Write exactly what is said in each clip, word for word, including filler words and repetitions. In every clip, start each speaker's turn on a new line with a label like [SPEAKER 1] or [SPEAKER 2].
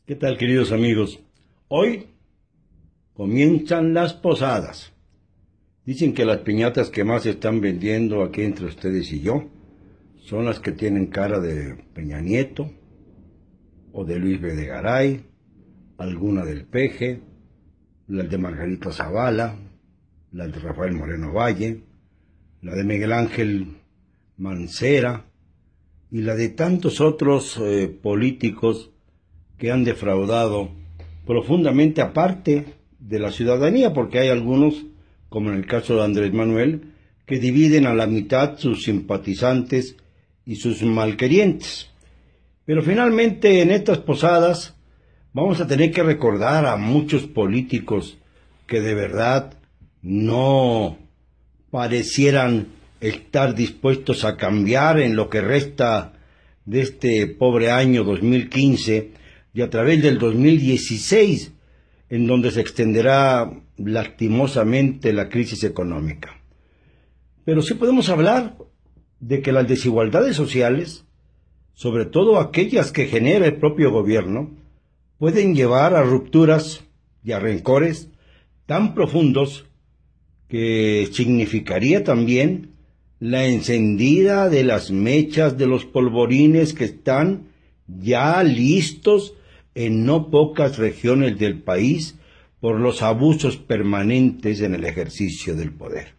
[SPEAKER 1] ¿Qué tal, queridos amigos? Hoy comienzan las posadas. Dicen que las piñatas que más se están vendiendo aquí entre ustedes y yo son las que tienen cara de Peña Nieto o de Luis Videgaray, alguna del Peje, la de Margarita Zavala, la de Rafael Moreno Valle, la de Miguel Ángel Mancera y la de tantos otros eh, políticos que han defraudado profundamente aparte de la ciudadanía, porque hay algunos, como en el caso de Andrés Manuel, que dividen a la mitad sus simpatizantes y sus malquerientes. Pero finalmente en estas posadas vamos a tener que recordar a muchos políticos que de verdad no parecieran estar dispuestos a cambiar en lo que resta de este pobre año dos mil quince y a través del dos mil dieciséis, en donde se extenderá lastimosamente la crisis económica. Pero sí podemos hablar de que las desigualdades sociales, sobre todo aquellas que genera el propio gobierno, pueden llevar a rupturas y a rencores tan profundos que significaría también la encendida de las mechas de los polvorines que están ya listos en no pocas regiones del país por los abusos permanentes en el ejercicio del poder.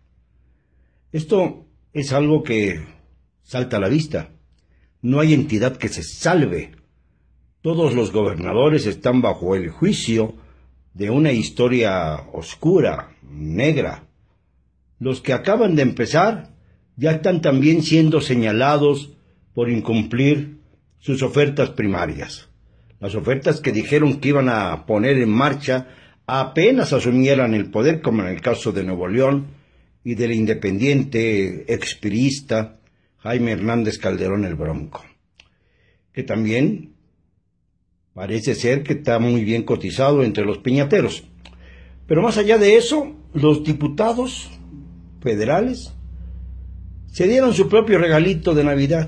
[SPEAKER 1] Esto es algo que salta a la vista. No hay entidad que se salve. Todos los gobernadores están bajo el juicio de una historia oscura, negra. Los que acaban de empezar ya están también siendo señalados por incumplir sus ofertas primarias. Las ofertas que dijeron que iban a poner en marcha apenas asumieran el poder, como en el caso de Nuevo León y del independiente expriista Jaime Hernández Calderón el Bronco, que también parece ser que está muy bien cotizado entre los piñateros. Pero más allá de eso, los diputados federales se dieron su propio regalito de Navidad.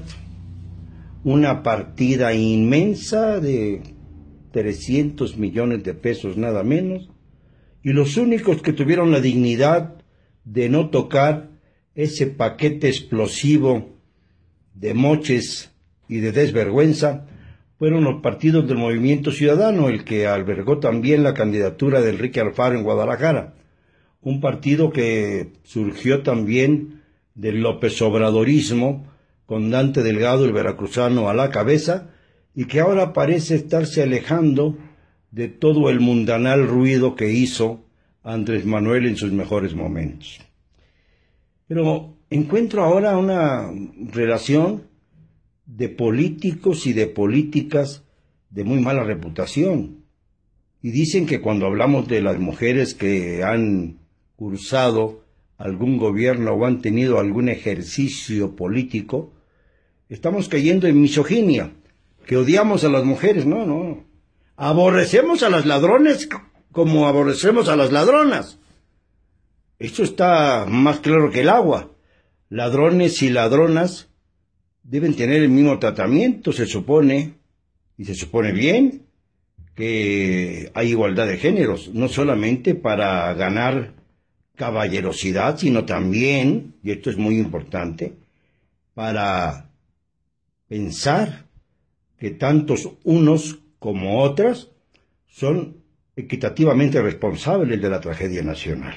[SPEAKER 1] Una partida inmensa de trescientos millones de pesos nada menos, y los únicos que tuvieron la dignidad de no tocar ese paquete explosivo de moches y de desvergüenza fueron los partidos del Movimiento Ciudadano, el que albergó también la candidatura de Enrique Alfaro en Guadalajara, un partido que surgió también del López Obradorismo, con Dante Delgado, el veracruzano, a la cabeza, y que ahora parece estarse alejando de todo el mundanal ruido que hizo Andrés Manuel en sus mejores momentos. Pero encuentro ahora una relación de políticos y de políticas de muy mala reputación. Y dicen que cuando hablamos de las mujeres que han cursado algún gobierno o han tenido algún ejercicio político, estamos cayendo en misoginia, que odiamos a las mujeres. No, no. Aborrecemos a las ladrones como aborrecemos a las ladronas. Esto está más claro que el agua. Ladrones y ladronas deben tener el mismo tratamiento, se supone, y se supone bien, que hay igualdad de géneros, no solamente para ganar caballerosidad, sino también, y esto es muy importante, para pensar que tantos unos como otras son equitativamente responsables de la tragedia nacional.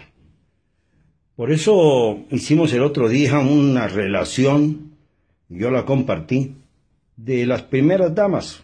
[SPEAKER 1] Por eso hicimos el otro día una relación, yo la compartí, de las primeras damas.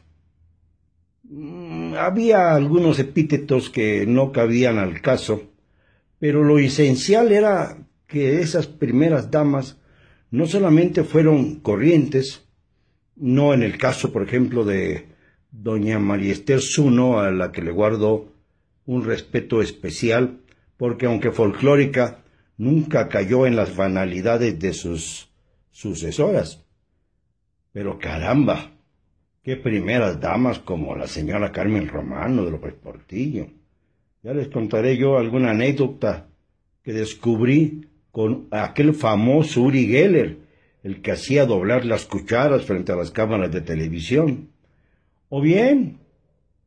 [SPEAKER 1] Había algunos epítetos que no cabían al caso, pero lo esencial era que esas primeras damas no solamente fueron corrientes, no en el caso, por ejemplo, de doña María Esther Zuno, a la que le guardo un respeto especial, porque aunque folclórica, nunca cayó en las banalidades de sus sucesoras. Pero caramba, qué primeras damas como la señora Carmen Romano de López Portillo. Ya les contaré yo alguna anécdota que descubrí con aquel famoso Uri Geller, el que hacía doblar las cucharas frente a las cámaras de televisión. O bien,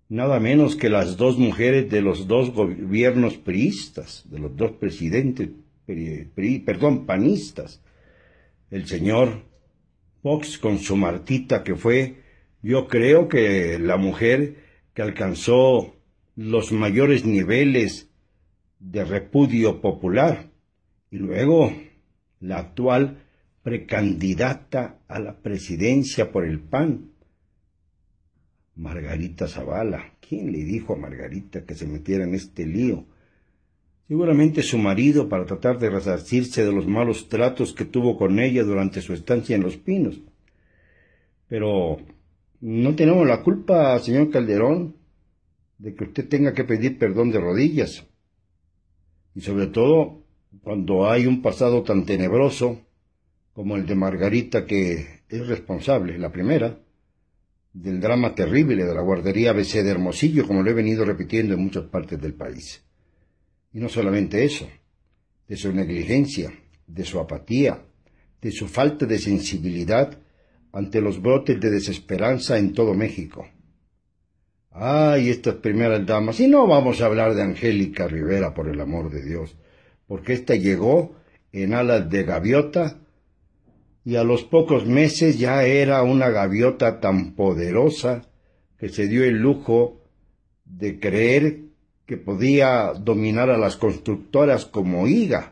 [SPEAKER 1] nada menos que las dos mujeres de los dos gobiernos priistas, de los dos presidentes, pri, pri, perdón, panistas. El señor Fox con su Martita, que fue, yo creo que la mujer que alcanzó los mayores niveles de repudio popular, y luego la actual precandidata a la presidencia por el P A N, Margarita Zavala. ¿Quién le dijo a Margarita que se metiera en este lío? Seguramente su marido, para tratar de resarcirse de los malos tratos que tuvo con ella durante su estancia en Los Pinos. Pero no tenemos la culpa, señor Calderón, de que usted tenga que pedir perdón de rodillas. Y sobre todo, cuando hay un pasado tan tenebroso como el de Margarita, que es responsable, la primera, del drama terrible de la guardería A B C de Hermosillo, como lo he venido repitiendo en muchas partes del país. Y no solamente eso, de su negligencia, de su apatía, de su falta de sensibilidad ante los brotes de desesperanza en todo México. Ay, estas primeras damas, y no vamos a hablar de Angélica Rivera, por el amor de Dios, porque ésta llegó en alas de gaviota y a los pocos meses ya era una gaviota tan poderosa que se dio el lujo de creer que podía dominar a las constructoras como higa.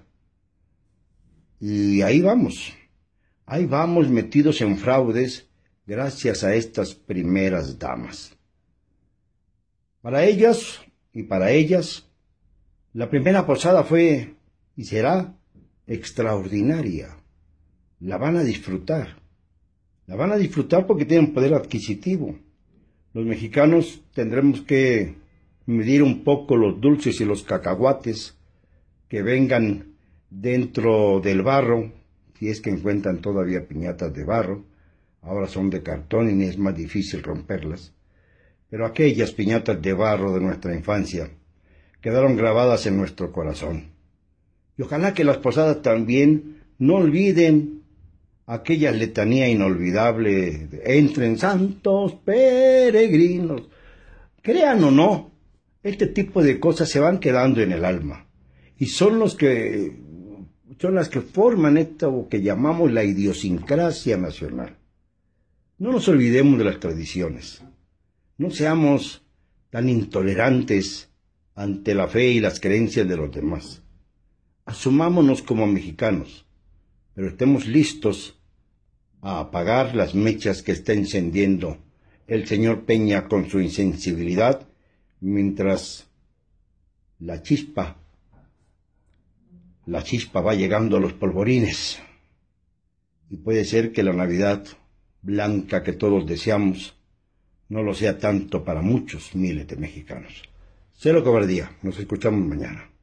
[SPEAKER 1] Y ahí vamos, ahí vamos metidos en fraudes gracias a estas primeras damas. Para ellas y para ellas, la primera posada fue y será extraordinaria. La van a disfrutar. La van a disfrutar porque tienen poder adquisitivo. Los mexicanos tendremos que medir un poco los dulces y los cacahuates que vengan dentro del barro, si es que encuentran todavía piñatas de barro. Ahora son de cartón y es más difícil romperlas. Pero aquellas piñatas de barro de nuestra infancia quedaron grabadas en nuestro corazón. Y ojalá que las posadas también no olviden aquella letanía inolvidable de entren santos peregrinos. Crean o no, este tipo de cosas se van quedando en el alma. Y son los que, son las que forman esto que llamamos la idiosincrasia nacional. No nos olvidemos de las tradiciones. No seamos tan intolerantes ante la fe y las creencias de los demás. Asumámonos como mexicanos, pero estemos listos a apagar las mechas que está encendiendo el señor Peña con su insensibilidad, mientras la chispa, la chispa va llegando a los polvorines. Y puede ser que la Navidad blanca que todos deseamos no lo sea tanto para muchos miles de mexicanos. Cero cobardía. Nos escuchamos mañana.